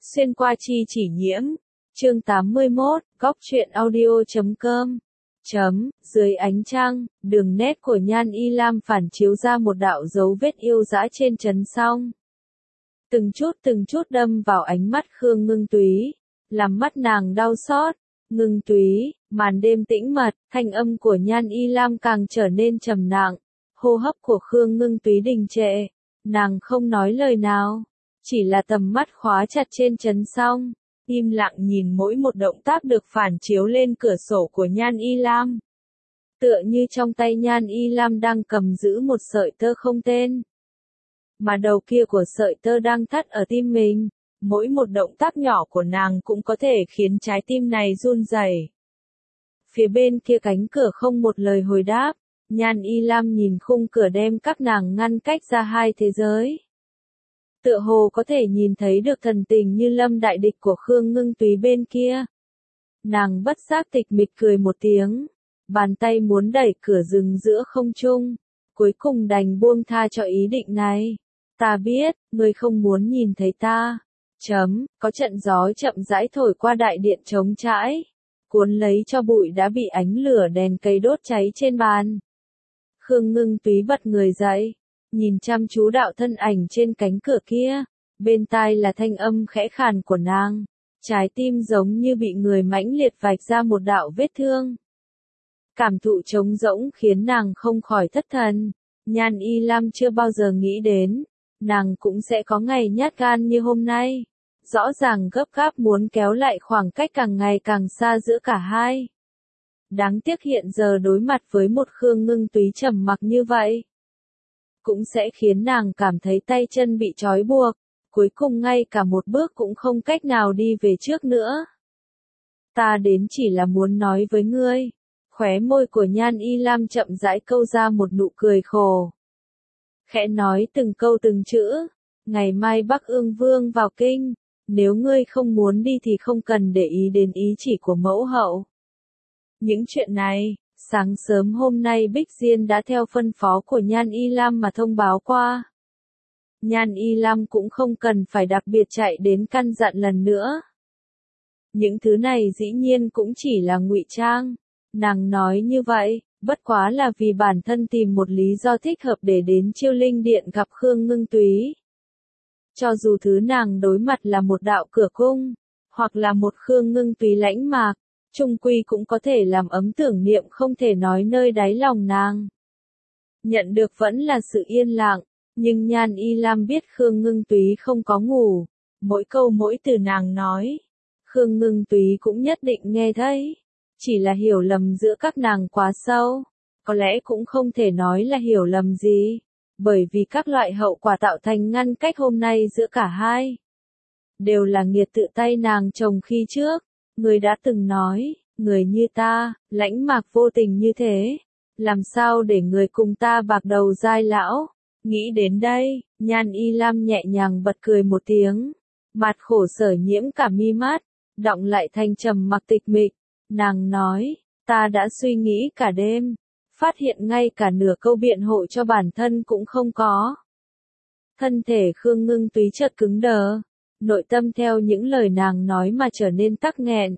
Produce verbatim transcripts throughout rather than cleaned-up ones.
Xuyên qua chi chỉ nhiễm. Chương tám mươi mốt, góc truyện audio chấm com. Chấm, dưới ánh trăng, đường nét của Nhan Y Lam phản chiếu ra một đạo dấu vết yêu dã trên trấn song. Từng chút từng chút đâm vào ánh mắt Khương Ngưng Túy, làm mắt nàng đau xót. Ngưng Túy, màn đêm tĩnh mật, thanh âm của Nhan Y Lam càng trở nên trầm nặng. Hô hấp của Khương Ngưng Túy đình trệ, nàng không nói lời nào, chỉ là tầm mắt khóa chặt trên trấn song, im lặng nhìn mỗi một động tác được phản chiếu lên cửa sổ của Nhan Y Lam. Tựa như trong tay Nhan Y Lam đang cầm giữ một sợi tơ không tên, mà đầu kia của sợi tơ đang thắt ở tim mình. Mỗi một động tác nhỏ của nàng cũng có thể khiến trái tim này run rẩy. Phía bên kia cánh cửa không một lời hồi đáp, Nhan Y Lam nhìn khung cửa đem các nàng ngăn cách ra hai thế giới. Tựa hồ có thể nhìn thấy được thần tình như lâm đại địch của Khương Ngưng Túy bên kia. Nàng bất giác tịch mịch cười một tiếng, bàn tay muốn đẩy cửa dừng giữa không trung, cuối cùng đành buông tha cho ý định này. Ta biết, ngươi không muốn nhìn thấy ta. Chấm, có trận gió chậm rãi thổi qua đại điện trống trãi, cuốn lấy cho bụi đã bị ánh lửa đèn cây đốt cháy trên bàn. Khương Ngưng Túy bật người dậy, nhìn chăm chú đạo thân ảnh trên cánh cửa kia, bên tai là thanh âm khẽ khàn của nàng, trái tim giống như bị người mãnh liệt vạch ra một đạo vết thương. Cảm thụ trống rỗng khiến nàng không khỏi thất thần. Nhan Y Lam chưa bao giờ nghĩ đến, nàng cũng sẽ có ngày nhát gan như hôm nay. Rõ ràng gấp gáp muốn kéo lại khoảng cách càng ngày càng xa giữa cả hai. Đáng tiếc hiện giờ đối mặt với một Khương Ngưng Túy trầm mặc như vậy, cũng sẽ khiến nàng cảm thấy tay chân bị trói buộc, cuối cùng ngay cả một bước cũng không cách nào đi về trước nữa. Ta đến chỉ là muốn nói với ngươi. Khóe môi của Nhan Y Lam chậm rãi câu ra một nụ cười khổ. Khẽ nói từng câu từng chữ. Ngày mai Bắc Ương Vương vào kinh, nếu ngươi không muốn đi thì không cần để ý đến ý chỉ của mẫu hậu. Những chuyện này, sáng sớm hôm nay Bích Diên đã theo phân phó của Nhan Y Lam mà thông báo qua. Nhan Y Lam cũng không cần phải đặc biệt chạy đến căn dặn lần nữa. Những thứ này dĩ nhiên cũng chỉ là ngụy trang. Nàng nói như vậy, bất quá là vì bản thân tìm một lý do thích hợp để đến Chiêu Linh Điện gặp Khương Ngưng Túy. Cho dù thứ nàng đối mặt là một đạo cửa cung, hoặc là một Khương Ngưng Túy lãnh mạc, chung quy cũng có thể làm ấm tưởng niệm không thể nói nơi đáy lòng nàng. Nhận được vẫn là sự yên lặng, nhưng Nhan Y Lam biết Khương Ngưng Túy không có ngủ. Mỗi câu mỗi từ nàng nói, Khương Ngưng Túy cũng nhất định nghe thấy. Chỉ là hiểu lầm giữa các nàng quá sâu, có lẽ cũng không thể nói là hiểu lầm gì, bởi vì các loại hậu quả tạo thành ngăn cách hôm nay giữa cả hai, đều là nghiệt tự tay nàng trồng khi trước. Người đã từng nói, người như ta, lãnh mạc vô tình như thế, làm sao để người cùng ta bạc đầu giai lão. Nghĩ đến đây, Nhan Y Lam nhẹ nhàng bật cười một tiếng, mặt khổ sở nhiễm cả mi mắt, đọng lại thành trầm mặc tịch mịch. Nàng nói, ta đã suy nghĩ cả đêm, phát hiện ngay cả nửa câu biện hộ cho bản thân cũng không có. Thân thể Khương Ngưng Túy chợt cứng đờ, nội tâm theo những lời nàng nói mà trở nên tắc nghẹn.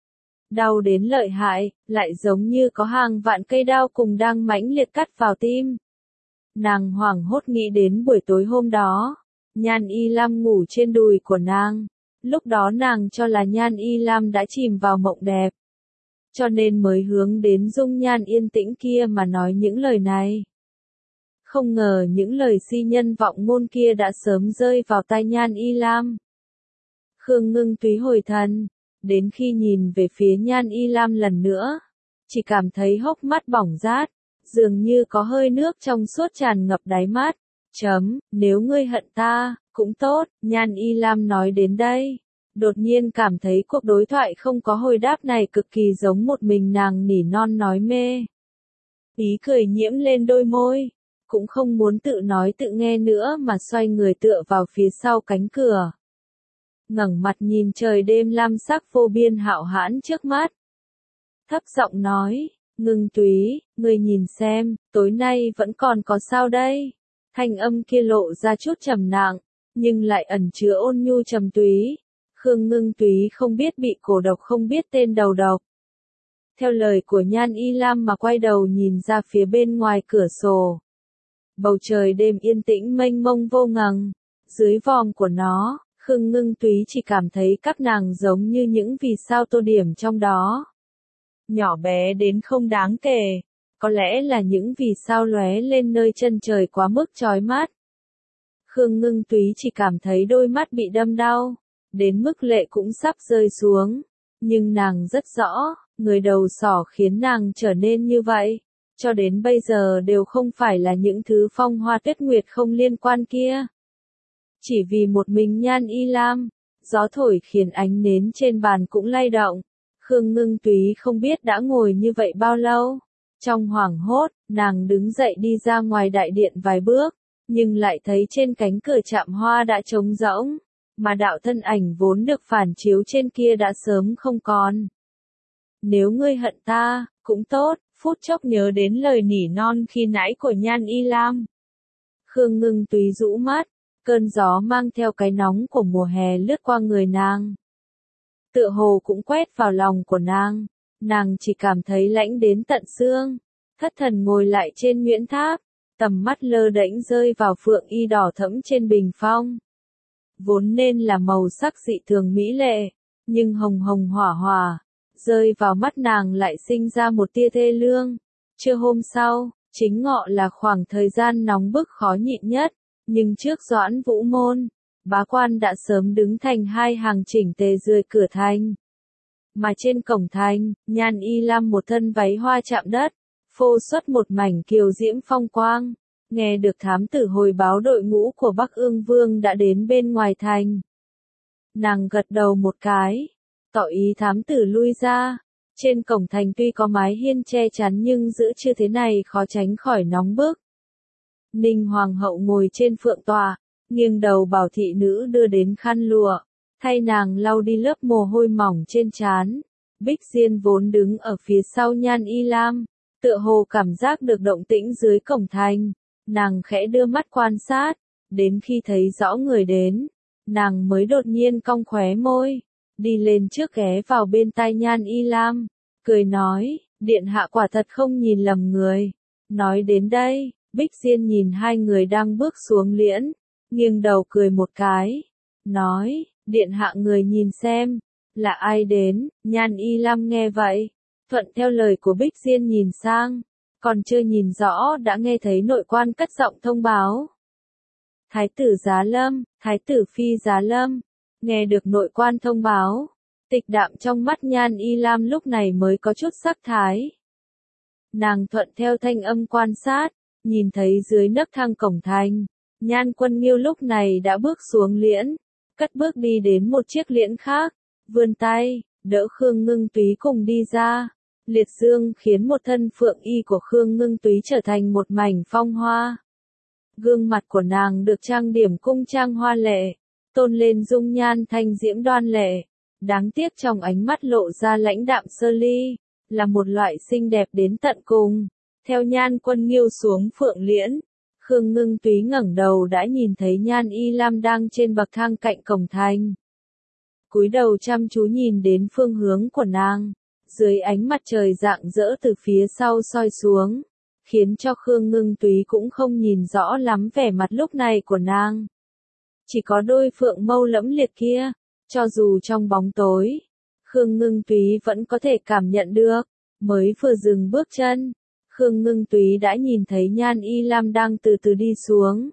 Đau đến lợi hại, lại giống như có hàng vạn cây đao cùng đang mãnh liệt cắt vào tim. Nàng hoảng hốt nghĩ đến buổi tối hôm đó, Nhan Y Lam ngủ trên đùi của nàng. Lúc đó nàng cho là Nhan Y Lam đã chìm vào mộng đẹp, cho nên mới hướng đến dung nhan yên tĩnh kia mà nói những lời này. Không ngờ những lời si nhân vọng ngôn kia đã sớm rơi vào tai Nhan Y Lam. Khương Ngưng Túy hồi thần, đến khi nhìn về phía Nhan Y Lam lần nữa, chỉ cảm thấy hốc mắt bỏng rát, dường như có hơi nước trong suốt tràn ngập đáy mắt. Chấm, nếu ngươi hận ta, cũng tốt. Nhan Y Lam nói đến đây, đột nhiên cảm thấy cuộc đối thoại không có hồi đáp này cực kỳ giống một mình nàng nỉ non nói mê. Ý cười nhiễm lên đôi môi, cũng không muốn tự nói tự nghe nữa mà xoay người tựa vào phía sau cánh cửa. Ngẩng mặt nhìn trời đêm lam sắc vô biên hạo hãn trước mắt. Thấp giọng nói, Ngưng Túy, ngươi nhìn xem, tối nay vẫn còn có sao đây? Thanh âm kia lộ ra chút trầm nặng, nhưng lại ẩn chứa ôn nhu trầm túy. Khương Ngưng Túy không biết bị cổ độc không biết tên đầu độc. Theo lời của Nhan Y Lam mà quay đầu nhìn ra phía bên ngoài cửa sổ. Bầu trời đêm yên tĩnh mênh mông vô ngần. Dưới vòm của nó, Khương Ngưng Túy chỉ cảm thấy các nàng giống như những vì sao tô điểm trong đó. Nhỏ bé đến không đáng kể. Có lẽ là những vì sao lóe lên nơi chân trời quá mức chói mắt. Khương Ngưng Túy chỉ cảm thấy đôi mắt bị đâm đau, đến mức lệ cũng sắp rơi xuống. Nhưng nàng rất rõ, người đầu sỏ khiến nàng trở nên như vậy, cho đến bây giờ đều không phải là những thứ phong hoa tuyết nguyệt không liên quan kia. Chỉ vì một mình Nhan Y Lam, gió thổi khiến ánh nến trên bàn cũng lay động. Khương Ngưng Túy không biết đã ngồi như vậy bao lâu. Trong hoảng hốt, nàng đứng dậy đi ra ngoài đại điện vài bước, nhưng lại thấy trên cánh cửa chạm hoa đã trống rỗng, mà đạo thân ảnh vốn được phản chiếu trên kia đã sớm không còn. Nếu ngươi hận ta, cũng tốt, phút chốc nhớ đến lời nỉ non khi nãy của Nhan Y Lam. Khương Ngưng Túy rũ mắt, cơn gió mang theo cái nóng của mùa hè lướt qua người nàng. Tựa hồ cũng quét vào lòng của nàng, nàng chỉ cảm thấy lạnh đến tận xương, thất thần ngồi lại trên Nguyễn Tháp, tầm mắt lơ đễnh rơi vào phượng y đỏ thẫm trên bình phong. Vốn nên là màu sắc dị thường mỹ lệ, nhưng hồng hồng hỏa hỏa, rơi vào mắt nàng lại sinh ra một tia thê lương. Trưa hôm sau, chính ngọ là khoảng thời gian nóng bức khó nhịn nhất, nhưng trước Doãn Vũ Môn, bá quan đã sớm đứng thành hai hàng chỉnh tề dưới cửa thành. Mà trên cổng thành, Nhan Y Lam một thân váy hoa chạm đất, phô xuất một mảnh kiều diễm phong quang. Nghe được thám tử hồi báo đội ngũ của Bắc Ương Vương đã đến bên ngoài thành. Nàng gật đầu một cái, tỏ ý thám tử lui ra. Trên cổng thành tuy có mái hiên che chắn nhưng giữa trưa thế này khó tránh khỏi nóng bức. Ninh Hoàng hậu ngồi trên phượng tọa, nghiêng đầu bảo thị nữ đưa đến khăn lụa, thay nàng lau đi lớp mồ hôi mỏng trên trán. Bích Diên vốn đứng ở phía sau Nhan Y Lam, tựa hồ cảm giác được động tĩnh dưới cổng thành. Nàng khẽ đưa mắt quan sát, đến khi thấy rõ người đến, nàng mới đột nhiên cong khóe môi, đi lên trước ghé vào bên tai Nhan Y Lam, cười nói, điện hạ quả thật không nhìn lầm người. Nói đến đây, Bích Diên nhìn hai người đang bước xuống liễn, nghiêng đầu cười một cái, nói, điện hạ người nhìn xem, là ai đến. Nhan Y Lam nghe vậy, thuận theo lời của Bích Diên nhìn sang. Còn chưa nhìn rõ đã nghe thấy nội quan cất giọng thông báo. Thái tử Giá Lâm, Thái tử Phi Giá Lâm. Nghe được nội quan thông báo, tịch đạm trong mắt Nhan Y Lam lúc này mới có chút sắc thái. Nàng thuận theo thanh âm quan sát, nhìn thấy dưới nấc thang cổng thành, Nhan Quân Nghiêu lúc này đã bước xuống liễn, cất bước đi đến một chiếc liễn khác, vươn tay, đỡ Khương Ngưng Túy cùng đi ra. Liệt dương khiến một thân phượng y của Khương Ngưng Túy trở thành một mảnh phong hoa. Gương mặt của nàng được trang điểm cung trang hoa lệ, tôn lên dung nhan thanh diễm đoan lệ. Đáng tiếc trong ánh mắt lộ ra lãnh đạm sơ ly, là một loại xinh đẹp đến tận cùng. Theo Nhan Quân Nghiêu xuống phượng liễn, Khương Ngưng Túy ngẩng đầu đã nhìn thấy Nhan Y Lam đang trên bậc thang cạnh cổng thành. Cúi đầu chăm chú nhìn đến phương hướng của nàng. Dưới ánh mặt trời rạng rỡ từ phía sau soi xuống, khiến cho Khương Ngưng Túy cũng không nhìn rõ lắm vẻ mặt lúc này của nàng. Chỉ có đôi phượng mâu lẫm liệt kia, cho dù trong bóng tối, Khương Ngưng Túy vẫn có thể cảm nhận được. Mới vừa dừng bước chân, Khương Ngưng Túy đã nhìn thấy Nhan Y Lam đang từ từ đi xuống.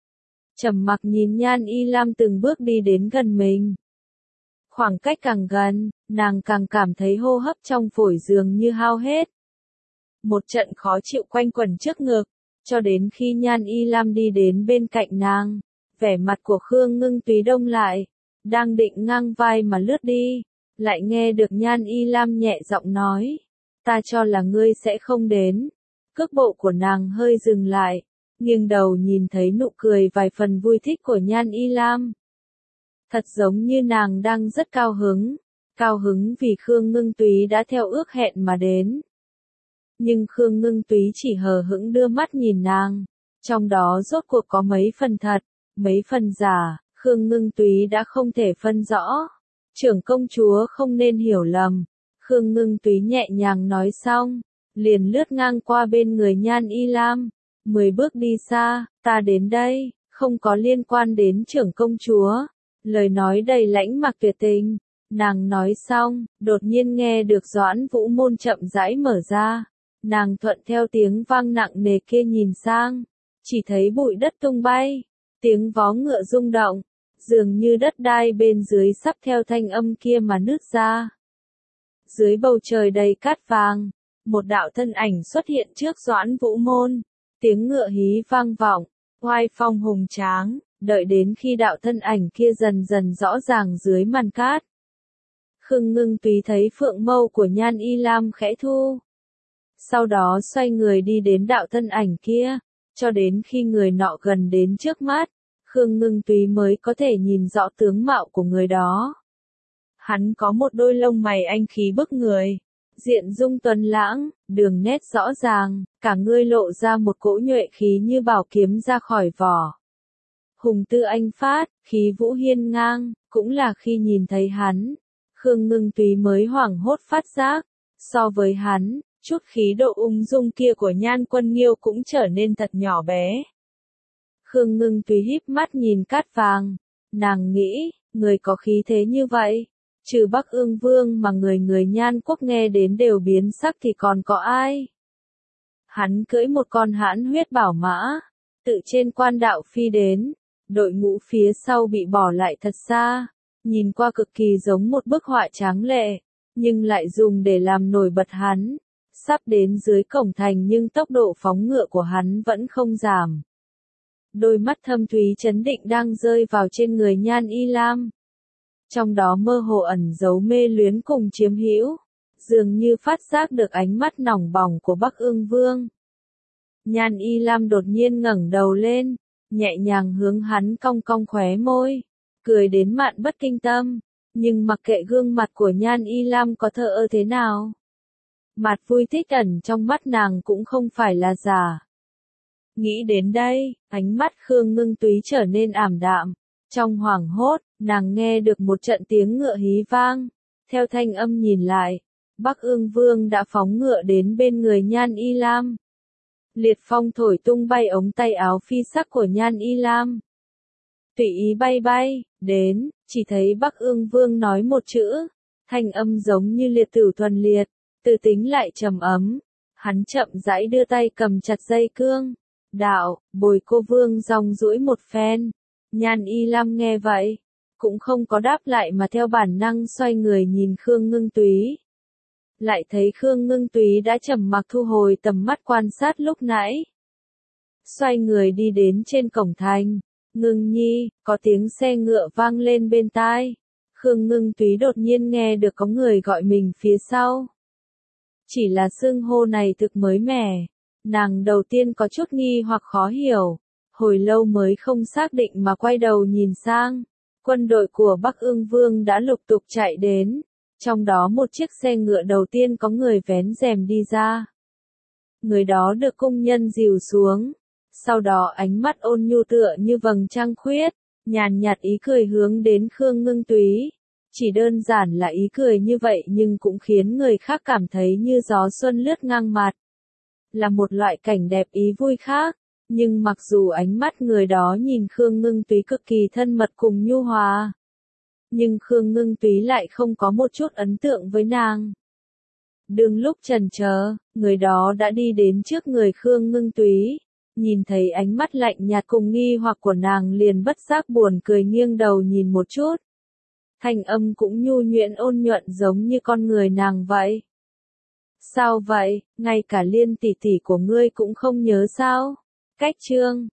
Trầm mặc nhìn Nhan Y Lam từng bước đi đến gần mình. Khoảng cách càng gần, nàng càng cảm thấy hô hấp trong phổi dường như hao hết. Một trận khó chịu quanh quẩn trước ngực, cho đến khi Nhan Y Lam đi đến bên cạnh nàng, vẻ mặt của Khương Ngưng Túy đông lại, đang định ngang vai mà lướt đi, lại nghe được Nhan Y Lam nhẹ giọng nói, ta cho là ngươi sẽ không đến. Cước bộ của nàng hơi dừng lại, nghiêng đầu nhìn thấy nụ cười vài phần vui thích của Nhan Y Lam. Thật giống như nàng đang rất cao hứng, cao hứng vì Khương Ngưng Túy đã theo ước hẹn mà đến. Nhưng Khương Ngưng Túy chỉ hờ hững đưa mắt nhìn nàng, trong đó rốt cuộc có mấy phần thật, mấy phần giả, Khương Ngưng Túy đã không thể phân rõ. Trưởng công chúa không nên hiểu lầm. Khương Ngưng Túy nhẹ nhàng nói xong, liền lướt ngang qua bên người Nhan Y Lam, mười bước đi xa, ta đến đây, không có liên quan đến trưởng công chúa. Lời nói đầy lãnh mặc tuyệt tình. Nàng nói xong, đột nhiên nghe được Doãn Vũ môn chậm rãi mở ra. Nàng thuận theo tiếng vang nặng nề kia nhìn sang, chỉ thấy bụi đất tung bay, tiếng vó ngựa rung động, dường như đất đai bên dưới sắp theo thanh âm kia mà nứt ra. Dưới bầu trời đầy cát vàng, một đạo thân ảnh xuất hiện trước Doãn Vũ môn, tiếng ngựa hí vang vọng, oai phong hùng tráng, đợi đến khi đạo thân ảnh kia dần dần rõ ràng dưới màn cát. Khương Ngưng Túy thấy phượng mâu của Nhan Y Lam khẽ thu. Sau đó xoay người đi đến đạo thân ảnh kia, cho đến khi người nọ gần đến trước mắt, Khương Ngưng Túy mới có thể nhìn rõ tướng mạo của người đó. Hắn có một đôi lông mày anh khí bức người, diện dung tuấn lãng, đường nét rõ ràng, cả người lộ ra một cỗ nhuệ khí như bảo kiếm ra khỏi vỏ. Hùng tư anh phát, khí vũ hiên ngang, cũng là khi nhìn thấy hắn, Khương Ngưng Túy mới hoảng hốt phát giác, so với hắn, chút khí độ ung dung kia của Nhan Quân Nghiêu cũng trở nên thật nhỏ bé. Khương Ngưng Túy híp mắt nhìn cát vàng, nàng nghĩ, người có khí thế như vậy, trừ Bắc Ương Vương mà người người Nhan quốc nghe đến đều biến sắc thì còn có ai? Hắn cưỡi một con hãn huyết bảo mã, tự trên quan đạo phi đến, đội ngũ phía sau bị bỏ lại thật xa, nhìn qua cực kỳ giống một bức họa tráng lệ, nhưng lại dùng để làm nổi bật hắn. Sắp đến dưới cổng thành nhưng tốc độ phóng ngựa của hắn vẫn không giảm. Đôi mắt thâm thúy chấn định đang rơi vào trên người Nhan Y Lam. Trong đó mơ hồ ẩn giấu mê luyến cùng chiếm hữu, dường như phát giác được ánh mắt nòng bỏng của Bắc Ương Vương. Nhan Y Lam đột nhiên ngẩng đầu lên, nhẹ nhàng hướng hắn cong cong khóe môi, cười đến mạn bất kinh tâm, nhưng mặc kệ gương mặt của Nhan Y Lam có thờ ơ thế nào, mặt vui thích ẩn trong mắt nàng cũng không phải là giả. Nghĩ đến đây, ánh mắt Khương Ngưng Túy trở nên ảm đạm. Trong hoảng hốt, nàng nghe được một trận tiếng ngựa hí vang. Theo thanh âm nhìn lại, Bắc Ương Vương đã phóng ngựa đến bên người Nhan Y Lam. Liệt phong thổi tung bay ống tay áo phi sắc của Nhan Y Lam. Tùy ý bay bay, đến, chỉ thấy Bắc Ương Vương nói một chữ, thanh âm giống như liệt tử thuần liệt, từ tính lại trầm ấm. Hắn chậm rãi đưa tay cầm chặt dây cương. Đạo, bồi cô Vương dòng duỗi một phen. Nhan Y Lam nghe vậy, cũng không có đáp lại mà theo bản năng xoay người nhìn Khương Ngưng Túy. Lại thấy Khương Ngưng Túy đã trầm mặc thu hồi tầm mắt quan sát lúc nãy. Xoay người đi đến trên cổng thành. Ngưng nhi, có tiếng xe ngựa vang lên bên tai. Khương Ngưng Túy đột nhiên nghe được có người gọi mình phía sau. Chỉ là xưng hô này thực mới mẻ. Nàng đầu tiên có chút nghi hoặc khó hiểu. Hồi lâu mới không xác định mà quay đầu nhìn sang. Quân đội của Bắc Ương Vương đã lục tục chạy đến. Trong đó một chiếc xe ngựa đầu tiên có người vén rèm đi ra. Người đó được cung nhân dìu xuống. Sau đó ánh mắt ôn nhu tựa như vầng trăng khuyết, nhàn nhạt ý cười hướng đến Khương Ngưng Túy. Chỉ đơn giản là ý cười như vậy nhưng cũng khiến người khác cảm thấy như gió xuân lướt ngang mặt. Là một loại cảnh đẹp ý vui khác, nhưng mặc dù ánh mắt người đó nhìn Khương Ngưng Túy cực kỳ thân mật cùng nhu hòa, nhưng Khương Ngưng Túy lại không có một chút ấn tượng với nàng. Đừng lúc chần chờ, người đó đã đi đến trước người Khương Ngưng Túy, nhìn thấy ánh mắt lạnh nhạt cùng nghi hoặc của nàng liền bất giác buồn cười nghiêng đầu nhìn một chút. Thanh âm cũng nhu nhuyễn ôn nhuận giống như con người nàng vậy. Sao vậy, ngay cả Liên tỷ tỷ của ngươi cũng không nhớ sao? Cách chương